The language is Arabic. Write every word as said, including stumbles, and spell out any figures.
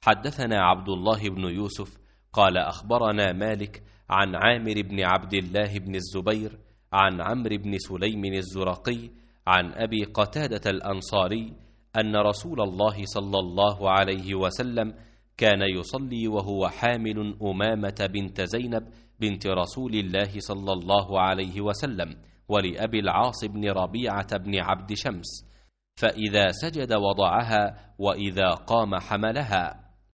حدثنا عبد الله بن يوسف قال أخبرنا مالك عن عامر بن عبد الله بن الزبير عن عمرو بن سليم الزرقي عن أبي قتادة الأنصاري أن رسول الله صلى الله عليه وسلم كان يصلي وهو حامل أمامة بنت زينب بنت رسول الله صلى الله عليه وسلم ولأبي العاص بن ربيعة بن عبد شمس، فإذا سجد وضعها وإذا قام حملها.